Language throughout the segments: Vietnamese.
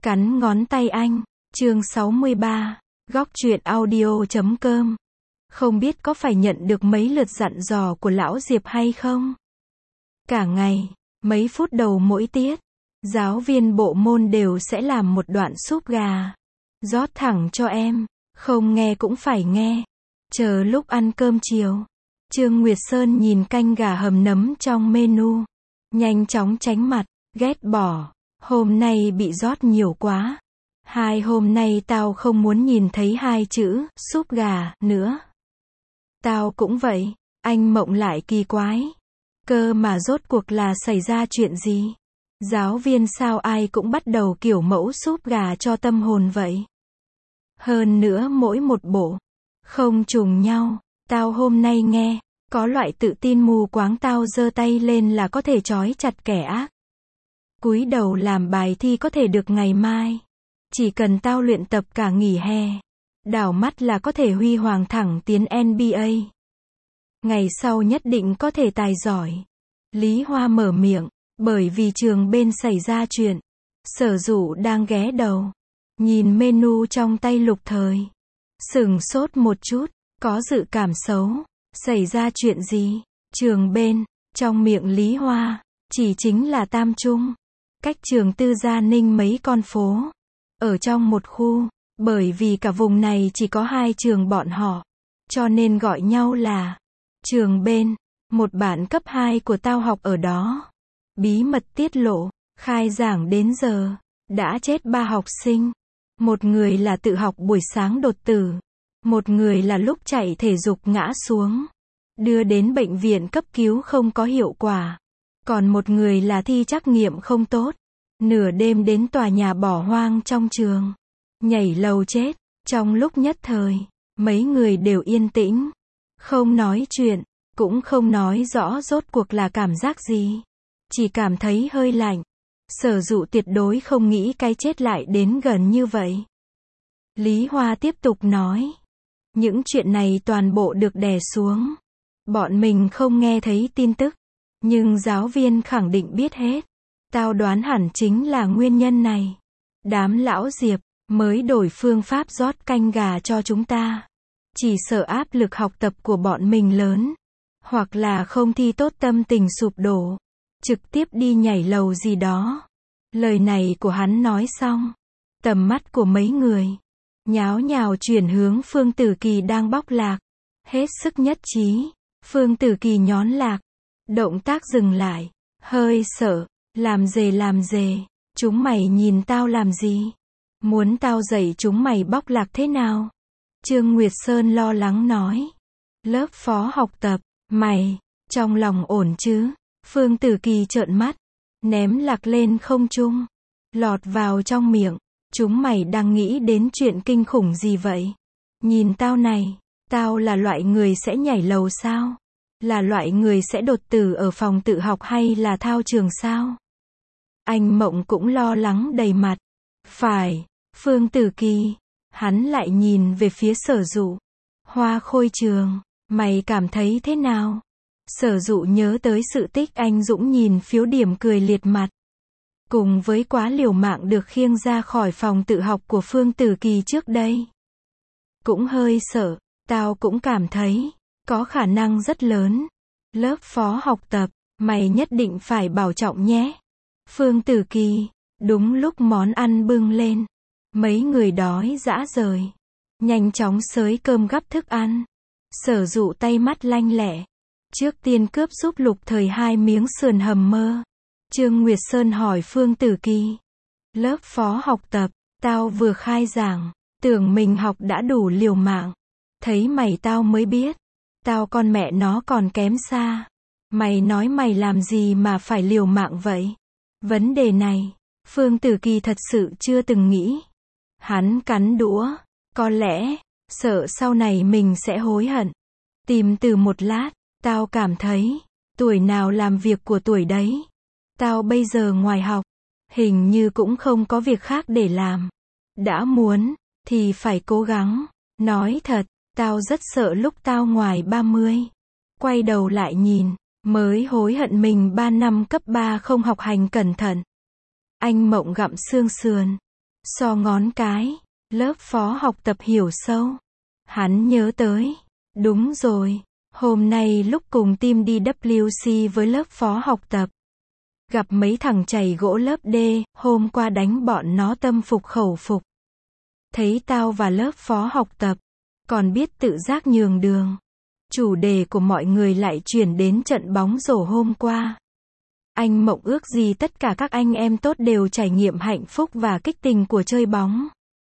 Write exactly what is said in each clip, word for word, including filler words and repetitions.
Cắn ngón tay anh. Chương sáu mươi ba. Góc truyện audio chấm com. Không biết có phải nhận được mấy lượt dặn dò của lão Diệp hay không? Cả ngày, mấy phút đầu mỗi tiết, giáo viên bộ môn đều sẽ làm một đoạn súp gà. Rót thẳng cho em. Không nghe cũng phải nghe. Chờ lúc ăn cơm chiều, Trương Nguyệt Sơn nhìn canh gà hầm nấm trong menu. Nhanh chóng tránh mặt, ghét bỏ. Hôm nay bị rót nhiều quá. Hai hôm nay tao không muốn nhìn thấy hai chữ, súp gà, nữa. Tao cũng vậy. Anh Mộng lại kỳ quái. Cơ mà rốt cuộc là xảy ra chuyện gì? Giáo viên sao ai cũng bắt đầu kiểu mẫu súp gà cho tâm hồn vậy? Hơn nữa mỗi một bộ, không trùng nhau. Tao hôm nay nghe, có loại tự tin mù quáng tao giơ tay lên là có thể trói chặt kẻ ác. Cúi đầu làm bài thi có thể được ngày mai. Chỉ cần tao luyện tập cả nghỉ hè, đảo mắt là có thể huy hoàng thẳng tiến en bi ây. Ngày sau nhất định có thể tài giỏi. Lý Hoa mở miệng, bởi vì trường bên xảy ra chuyện. Sở Dụ đang ghé đầu, nhìn menu trong tay Lục Thời. Sửng sốt một chút, có dự cảm xấu. Xảy ra chuyện gì? Trường bên, trong miệng Lý Hoa, chỉ chính là Tam Trung. Cách trường Tư Gia Ninh mấy con phố. Ở trong một khu, bởi vì cả vùng này chỉ có hai trường bọn họ. Cho nên gọi nhau là trường bên. Một bạn cấp hai của tao học ở đó. Bí mật tiết lộ, khai giảng đến giờ, đã chết ba học sinh. Một người là tự học buổi sáng đột tử. Một người là lúc chạy thể dục ngã xuống. Đưa đến bệnh viện cấp cứu không có hiệu quả. Còn một người là thi trắc nghiệm không tốt. Nửa đêm đến tòa nhà bỏ hoang trong trường. Nhảy lầu chết. Trong lúc nhất thời, mấy người đều yên tĩnh. Không nói chuyện, cũng không nói rõ rốt cuộc là cảm giác gì. Chỉ cảm thấy hơi lạnh. Sở Dụ tuyệt đối không nghĩ cái chết lại đến gần như vậy. Lý Hoa tiếp tục nói. Những chuyện này toàn bộ được đè xuống. Bọn mình không nghe thấy tin tức. Nhưng giáo viên khẳng định biết hết. Tao đoán hẳn chính là nguyên nhân này. Đám lão Diệp mới đổi phương pháp rót canh gà cho chúng ta. Chỉ sợ áp lực học tập của bọn mình lớn. Hoặc là không thi tốt tâm tình sụp đổ. Trực tiếp đi nhảy lầu gì đó. Lời này của hắn nói xong. Tầm mắt của mấy người nháo nhào chuyển hướng Phương Tử Kỳ đang bóc lạc. Hết sức nhất trí. Phương Tử Kỳ nhón lạc. Động tác dừng lại. Hơi sợ. Làm dề làm dề. Chúng mày nhìn tao làm gì? Muốn tao dạy chúng mày bóc lạc thế nào? Trương Nguyệt Sơn lo lắng nói. Lớp phó học tập. Mày, trong lòng ổn chứ? Phương Tử Kỳ trợn mắt. Ném lạc lên không trung. Lọt vào trong miệng. Chúng mày đang nghĩ đến chuyện kinh khủng gì vậy? Nhìn tao này. Tao là loại người sẽ nhảy lầu sao? Là loại người sẽ đột tử ở phòng tự học hay là thao trường sao? Anh Mộng cũng lo lắng đầy mặt. Phải, Phương Tử Kỳ. Hắn lại nhìn về phía Sở Dụ. Hoa Khôi Trường, mày cảm thấy thế nào? Sở Dụ nhớ tới sự tích anh Dũng nhìn phiếu điểm cười liệt mặt. Cùng với quá liều mạng được khiêng ra khỏi phòng tự học của Phương Tử Kỳ trước đây. Cũng hơi sợ, tao cũng cảm thấy, có khả năng rất lớn. Lớp phó học tập, mày nhất định phải bảo trọng nhé. Phương Tử Kỳ, đúng lúc món ăn bưng lên. Mấy người đói rã rời. Nhanh chóng xới cơm gắp thức ăn. Sở Dụ tay mắt lanh lẹ. Trước tiên cướp giúp Lục Thời hai miếng sườn hầm mơ. Trương Nguyệt Sơn hỏi Phương Tử Kỳ. Lớp phó học tập, tao vừa khai giảng. Tưởng mình học đã đủ liều mạng. Thấy mày tao mới biết. Tao con mẹ nó còn kém xa. Mày nói mày làm gì mà phải liều mạng vậy? Vấn đề này, Phương Tử Kỳ thật sự chưa từng nghĩ. Hắn cắn đũa. Có lẽ, sợ sau này mình sẽ hối hận. Tìm từ một lát, tao cảm thấy, tuổi nào làm việc của tuổi đấy. Tao bây giờ ngoài học, hình như cũng không có việc khác để làm. Đã muốn, thì phải cố gắng. Nói thật, tao rất sợ lúc tao ngoài ba mươi. Quay đầu lại nhìn, mới hối hận mình ba năm cấp ba không học hành cẩn thận. Anh Mộng gặm xương sườn. So ngón cái, lớp phó học tập hiểu sâu. Hắn nhớ tới. Đúng rồi, hôm nay lúc cùng team đi vê kép xê với lớp phó học tập. Gặp mấy thằng chày gỗ lớp D, hôm qua đánh bọn nó tâm phục khẩu phục. Thấy tao và lớp phó học tập, còn biết tự giác nhường đường. Chủ đề của mọi người lại chuyển đến trận bóng rổ hôm qua. Anh mộng ước gì tất cả các anh em tốt đều trải nghiệm hạnh phúc và kích tình của chơi bóng.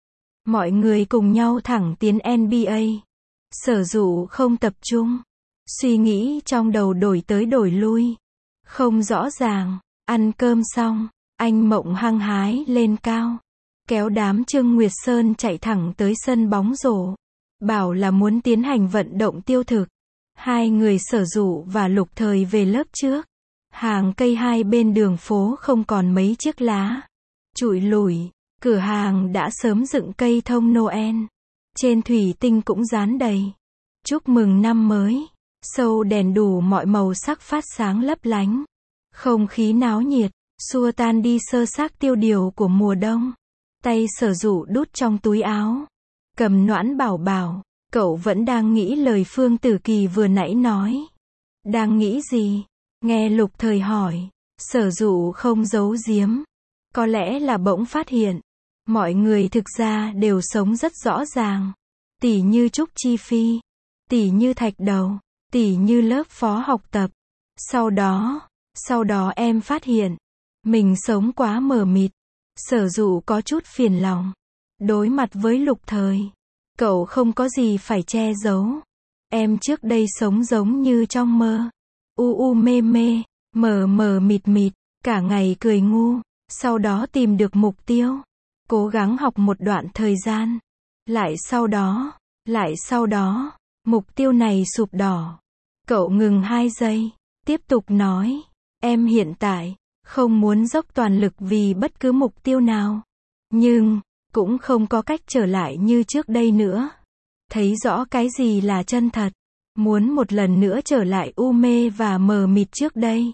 Mọi người cùng nhau thẳng tiến en bi ây. Sở Dụ không tập trung. Suy nghĩ trong đầu đổi tới đổi lui. Không rõ ràng. Ăn cơm xong, anh mộng hăng hái lên cao. Kéo đám Trương Nguyệt Sơn chạy thẳng tới sân bóng rổ. Bảo là muốn tiến hành vận động tiêu thực. Hai người Sở Dụ và Lục Thời về lớp trước. Hàng cây hai bên đường phố không còn mấy chiếc lá. Trụi lủi, cửa hàng đã sớm dựng cây thông Noel. Trên thủy tinh cũng dán đầy. Chúc mừng năm mới. Sâu đèn đủ mọi màu sắc phát sáng lấp lánh. Không khí náo nhiệt, xua tan đi sơ xác tiêu điều của mùa đông. Tay Sở Dụ đút trong túi áo. Cầm Noãn Bảo Bảo. Cậu vẫn đang nghĩ lời Phương Tử Kỳ vừa nãy nói. Đang nghĩ gì? Nghe Lục Thời hỏi. Sở Dụ không giấu giếm. Có lẽ là bỗng phát hiện. Mọi người thực ra đều sống rất rõ ràng. Tỉ như Trúc Chi Phi. Tỉ như Thạch Đầu. Tỉ như lớp phó học tập. Sau đó, sau đó em phát hiện. Mình sống quá mờ mịt. Sở Dụ có chút phiền lòng. Đối mặt với Lục Thời. Cậu không có gì phải che giấu. Em trước đây sống giống như trong mơ. U u mê mê, mờ mờ mịt mịt, cả ngày cười ngu. Sau đó tìm được mục tiêu. Cố gắng học một đoạn thời gian. Lại sau đó, lại sau đó, mục tiêu này sụp đổ. Cậu ngừng hai giây. Tiếp tục nói. Em hiện tại, không muốn dốc toàn lực vì bất cứ mục tiêu nào. Nhưng, cũng không có cách trở lại như trước đây nữa. Thấy rõ cái gì là chân thật. Muốn một lần nữa trở lại u mê và mờ mịt trước đây.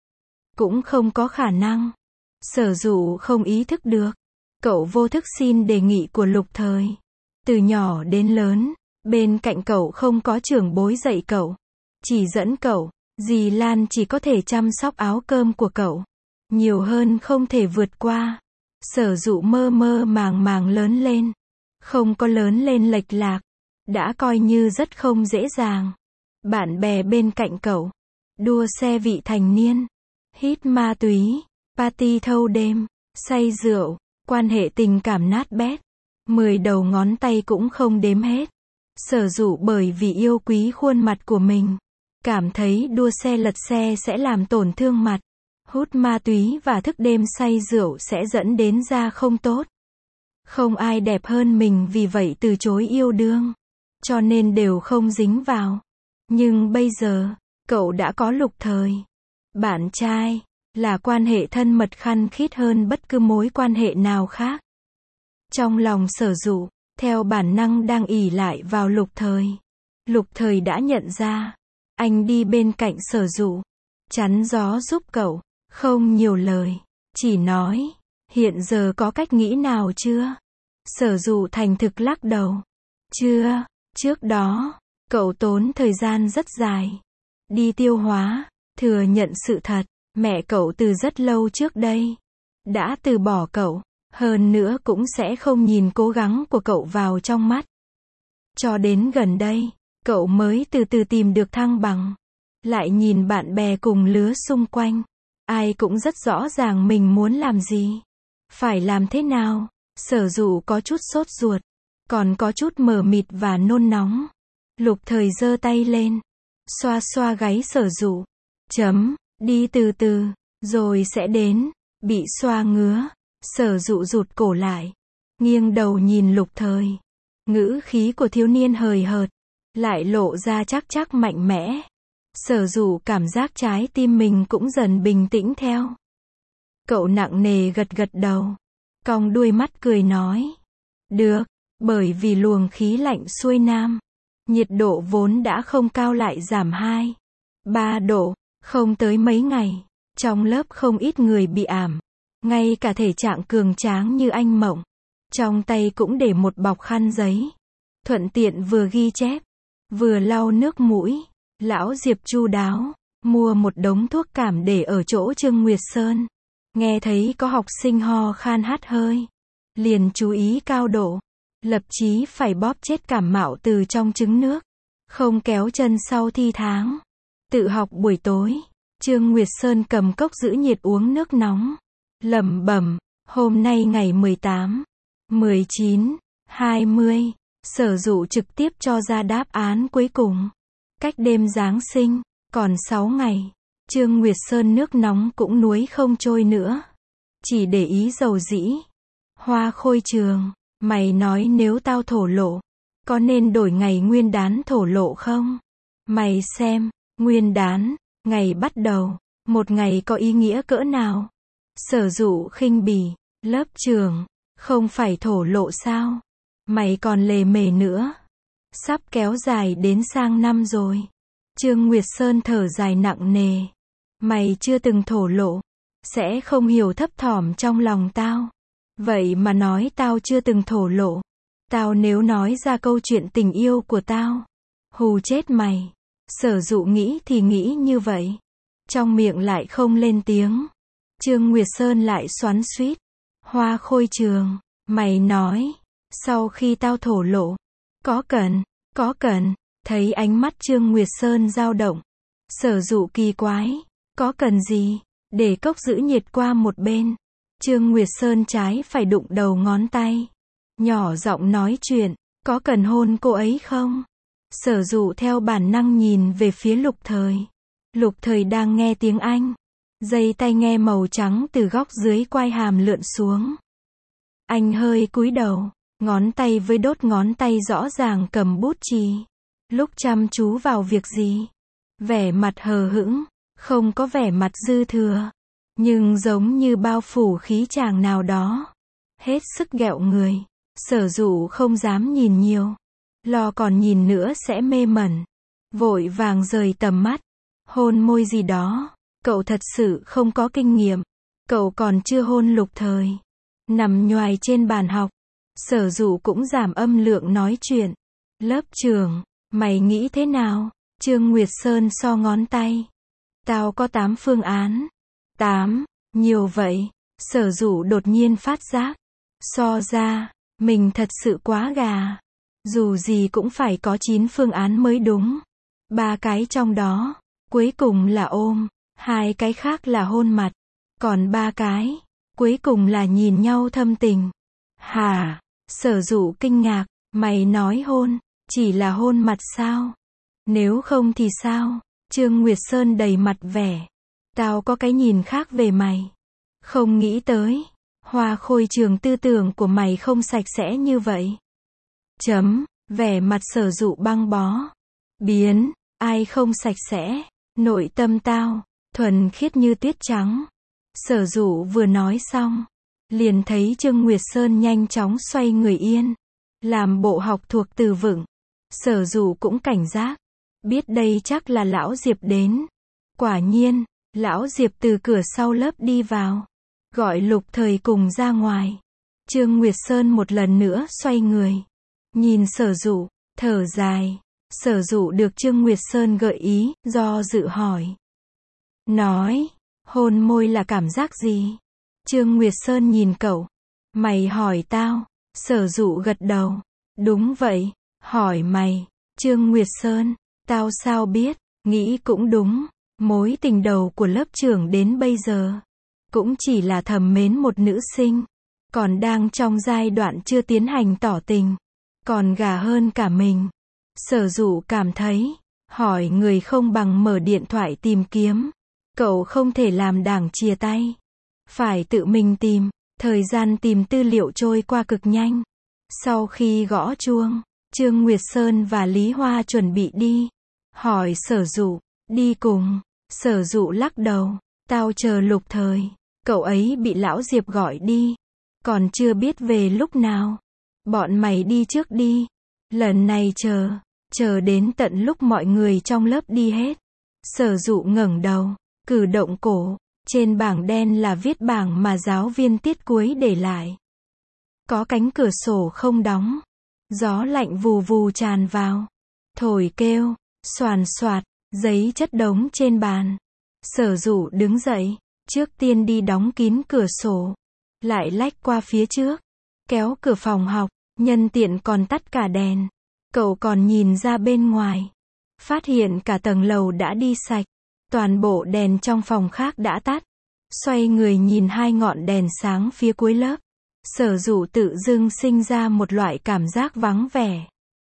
Cũng không có khả năng. Sở Dụ không ý thức được. Cậu vô thức xin đề nghị của Lục Thời. Từ nhỏ đến lớn, bên cạnh cậu không có trưởng bối dạy cậu. Chỉ dẫn cậu, dì Lan chỉ có thể chăm sóc áo cơm của cậu. Nhiều hơn không thể vượt qua. Sở Dụ mơ mơ màng màng lớn lên. Không có lớn lên lệch lạc. Đã coi như rất không dễ dàng. Bạn bè bên cạnh cậu. Đua xe vị thành niên. Hít ma túy. Party thâu đêm. Say rượu. Quan hệ tình cảm nát bét. Mười đầu ngón tay cũng không đếm hết. Sở Dụ bởi vì yêu quý khuôn mặt của mình. Cảm thấy đua xe lật xe sẽ làm tổn thương mặt. Hút ma túy và thức đêm say rượu sẽ dẫn đến da không tốt. Không ai đẹp hơn mình vì vậy từ chối yêu đương. Cho nên đều không dính vào. Nhưng bây giờ, cậu đã có Lục Thời. Bạn trai, là quan hệ thân mật khăng khít hơn bất cứ mối quan hệ nào khác. Trong lòng Sở Dụ, theo bản năng đang ỷ lại vào Lục Thời. Lục Thời đã nhận ra. Anh đi bên cạnh Sở Dụ. Chắn gió giúp cậu. Không nhiều lời. Chỉ nói. Hiện giờ có cách nghĩ nào chưa? Sở Dụ thành thực lắc đầu. Chưa. Trước đó, cậu tốn thời gian rất dài. Đi tiêu hóa. Thừa nhận sự thật. Mẹ cậu từ rất lâu trước đây. Đã từ bỏ cậu. Hơn nữa cũng sẽ không nhìn cố gắng của cậu vào trong mắt. Cho đến gần đây, cậu mới từ từ tìm được thăng bằng. Lại nhìn bạn bè cùng lứa xung quanh. Ai cũng rất rõ ràng mình muốn làm gì. Phải làm thế nào. Sở Dụ có chút sốt ruột. Còn có chút mờ mịt và nôn nóng. Lục Thời giơ tay lên. Xoa xoa gáy Sở Dụ. Chấm. Đi từ từ. Rồi sẽ đến. Bị xoa ngứa. Sở Dụ rụt cổ lại. Nghiêng đầu nhìn Lục Thời. Ngữ khí của thiếu niên hời hợt. Lại lộ ra chắc chắc mạnh mẽ. Sở Dụ cảm giác trái tim mình cũng dần bình tĩnh theo. Cậu nặng nề gật gật đầu. Cong đuôi mắt cười nói. Được. Bởi vì luồng khí lạnh xuôi nam. Nhiệt độ vốn đã không cao lại giảm hai, ba độ. Không tới mấy ngày. Trong lớp không ít người bị ảm. Ngay cả thể trạng cường tráng như anh Mộng. Trong tay cũng để một bọc khăn giấy. Thuận tiện vừa ghi chép, vừa lau nước mũi. Lão Diệp chu đáo, mua một đống thuốc cảm để ở chỗ Trương Nguyệt Sơn. Nghe thấy có học sinh ho khan hắt hơi, liền chú ý cao độ, lập chí phải bóp chết cảm mạo từ trong trứng nước, không kéo chân sau thi tháng. Tự học buổi tối, Trương Nguyệt Sơn cầm cốc giữ nhiệt uống nước nóng, lẩm bẩm, hôm nay ngày mười tám, mười chín, hai mươi, Sở Dụ trực tiếp cho ra đáp án cuối cùng. Cách đêm Giáng sinh, còn sáu ngày, Trương Nguyệt Sơn nước nóng cũng nuối không trôi nữa. Chỉ để ý dầu dĩ. Hoa Khôi Trường, mày nói nếu tao thổ lộ, có nên đổi ngày nguyên đán thổ lộ không? Mày xem, nguyên đán, ngày bắt đầu, một ngày có ý nghĩa cỡ nào? Sở Dụ khinh bỉ, lớp trưởng, không phải thổ lộ sao? Mày còn lề mề nữa. Sắp kéo dài đến sang năm rồi. Trương Nguyệt Sơn thở dài nặng nề. Mày chưa từng thổ lộ, sẽ không hiểu thấp thỏm trong lòng tao. Vậy mà nói tao chưa từng thổ lộ. Tao nếu nói ra câu chuyện tình yêu của tao, hù chết mày. Sở Dụ nghĩ thì nghĩ như vậy, trong miệng lại không lên tiếng. Trương Nguyệt Sơn lại xoắn xuýt. Hoa Khôi Trường, mày nói, sau khi tao thổ lộ, có cần, có cần, thấy ánh mắt Trương Nguyệt Sơn dao động. Sở Dụ kỳ quái, có cần gì, để cốc giữ nhiệt qua một bên. Trương Nguyệt Sơn trái phải đụng đầu ngón tay, nhỏ giọng nói chuyện, có cần hôn cô ấy không? Sở Dụ theo bản năng nhìn về phía Lục Thời. Lục Thời đang nghe tiếng Anh. Dây tai nghe màu trắng từ góc dưới quai hàm lượn xuống. Anh hơi cúi đầu, ngón tay với đốt ngón tay rõ ràng cầm bút chì. Lúc chăm chú vào việc gì? Vẻ mặt hờ hững, không có vẻ mặt dư thừa, nhưng giống như bao phủ khí chàng nào đó. Hết sức ghẹo người. Sở Dụ không dám nhìn nhiều, lo còn nhìn nữa sẽ mê mẩn. Vội vàng rời tầm mắt. Hôn môi gì đó, cậu thật sự không có kinh nghiệm. Cậu còn chưa hôn Lục Thời. Nằm nhoài trên bàn học, Sở Dụ cũng giảm âm lượng nói chuyện. Lớp trưởng, mày nghĩ thế nào? Trương Nguyệt Sơn so ngón tay. Tao có tám phương án. Tám, nhiều vậy. Sở Dụ đột nhiên phát giác. So ra, mình thật sự quá gà. Dù gì cũng phải có chín phương án mới đúng. Ba cái trong đó, cuối cùng là ôm. Hai cái khác là hôn mặt. Còn ba cái, cuối cùng là nhìn nhau thâm tình. Hả? Sở Dụ kinh ngạc. Mày nói hôn, chỉ là hôn mặt sao? Nếu không thì sao? Trương Nguyệt Sơn đầy mặt vẻ. Tao có cái nhìn khác về mày. Không nghĩ tới. Hoa Khôi Trường tư tưởng của mày không sạch sẽ như vậy. Chấm, vẻ mặt Sở Dụ băng bó. Biến, ai không sạch sẽ? Nội tâm tao, thuần khiết như tuyết trắng. Sở Dụ vừa nói xong, liền thấy Trương Nguyệt Sơn nhanh chóng xoay người yên, làm bộ học thuộc từ vựng. Sở Dụ cũng cảnh giác, biết đây chắc là Lão Diệp đến. Quả nhiên, Lão Diệp từ cửa sau lớp đi vào, gọi Lục Thời cùng ra ngoài. Trương Nguyệt Sơn một lần nữa xoay người, nhìn Sở Dụ, thở dài. Sở Dụ được Trương Nguyệt Sơn gợi ý, do dự hỏi. Nói, hôn môi là cảm giác gì? Trương Nguyệt Sơn nhìn cậu. Mày hỏi tao. Sở Dụ gật đầu. Đúng vậy, hỏi mày. Trương Nguyệt Sơn, tao sao biết, nghĩ cũng đúng. Mối tình đầu của lớp trưởng đến bây giờ, cũng chỉ là thầm mến một nữ sinh. Còn đang trong giai đoạn chưa tiến hành tỏ tình. Còn gà hơn cả mình. Sở Dụ cảm thấy, hỏi người không bằng mở điện thoại tìm kiếm. Cậu không thể làm đảng chia tay. Phải tự mình tìm. Thời gian tìm tư liệu trôi qua cực nhanh. Sau khi gõ chuông, Trương Nguyệt Sơn và Lý Hoa chuẩn bị đi. Hỏi Sở Dụ, đi cùng. Sở Dụ lắc đầu. Tao chờ Lục Thời. Cậu ấy bị Lão Diệp gọi đi. Còn chưa biết về lúc nào. Bọn mày đi trước đi. Lần này chờ. Chờ đến tận lúc mọi người trong lớp đi hết. Sở Dụ ngẩng đầu, cử động cổ. Trên bảng đen là viết bảng mà giáo viên tiết cuối để lại. Có cánh cửa sổ không đóng. Gió lạnh vù vù tràn vào. Thổi kêu, xoàn xoạt, giấy chất đống trên bàn. Sở Dụ đứng dậy, trước tiên đi đóng kín cửa sổ. Lại lách qua phía trước, kéo cửa phòng học, nhân tiện còn tắt cả đèn. Cậu còn nhìn ra bên ngoài. Phát hiện cả tầng lầu đã đi sạch. Toàn bộ đèn trong phòng khác đã tắt. Xoay người nhìn hai ngọn đèn sáng phía cuối lớp. Sở Dụ tự dưng sinh ra một loại cảm giác vắng vẻ.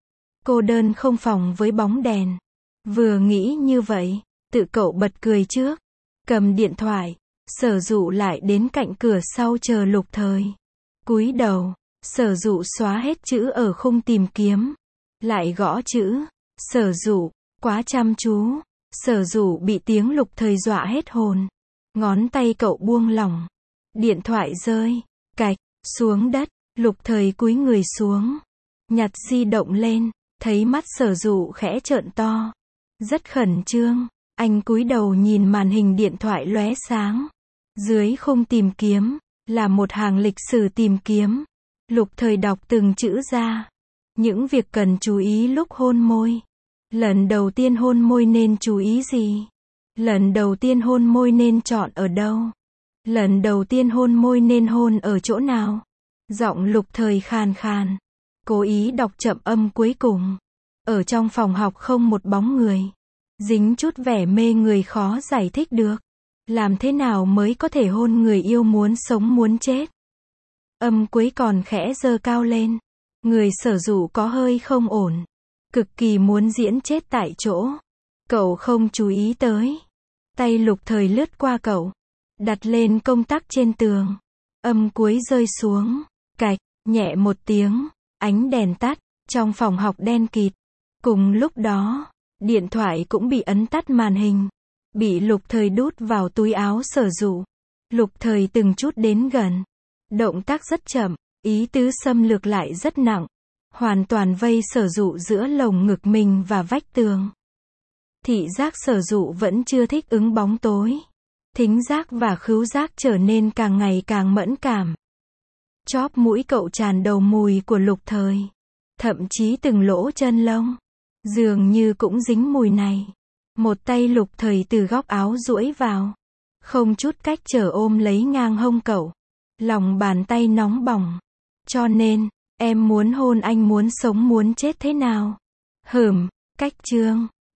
Cô đơn không phòng với bóng đèn. Vừa nghĩ như vậy, tự cậu bật cười trước. Cầm điện thoại, Sở Dụ lại đến cạnh cửa sau chờ Lục Thời. Cúi đầu, Sở Dụ xóa hết chữ ở khung tìm kiếm. Lại gõ chữ. Sở Dụ, quá chăm chú. Sở Dụ bị tiếng Lục Thời dọa hết hồn. Ngón tay cậu buông lỏng. Điện thoại rơi, cạch, xuống đất. Lục Thời cúi người xuống. Nhặt di động lên, thấy mắt Sở Dụ khẽ trợn to. Rất khẩn trương, anh cúi đầu nhìn màn hình điện thoại lóe sáng. Dưới khung tìm kiếm, là một hàng lịch sử tìm kiếm. Lục Thời đọc từng chữ ra. Những việc cần chú ý lúc hôn môi. Lần đầu tiên hôn môi nên chú ý gì? Lần đầu tiên hôn môi nên chọn ở đâu? Lần đầu tiên hôn môi nên hôn ở chỗ nào? Giọng Lục Thời khàn khàn. Cố ý đọc chậm âm cuối cùng. Ở trong phòng học không một bóng người. Dính chút vẻ mê người khó giải thích được. Làm thế nào mới có thể hôn người yêu muốn sống muốn chết? Âm cuối còn khẽ giơ cao lên. Người Sở Dụ có hơi không ổn. Cực kỳ muốn diễn chết tại chỗ. Cậu không chú ý tới. Tay Lục Thời lướt qua cậu. Đặt lên công tắc trên tường. Âm cuối rơi xuống. Cạch, nhẹ một tiếng. Ánh đèn tắt. Trong phòng học đen kịt. Cùng lúc đó, điện thoại cũng bị ấn tắt màn hình. Bị Lục Thời đút vào túi áo Sở Dụ. Lục Thời từng chút đến gần. Động tác rất chậm. Ý tứ xâm lược lại rất nặng. Hoàn toàn vây Sở Dụ giữa lồng ngực mình và vách tường. Thị giác Sở Dụ vẫn chưa thích ứng bóng tối. Thính giác và khứu giác trở nên càng ngày càng mẫn cảm. Chóp mũi cậu tràn đầu mùi của Lục Thời. Thậm chí từng lỗ chân lông. Dường như cũng dính mùi này. Một tay Lục Thời từ góc áo duỗi vào. Không chút cách trở ôm lấy ngang hông cậu. Lòng bàn tay nóng bỏng. Cho nên, em muốn hôn anh muốn sống muốn chết thế nào? Hửm, cách chương.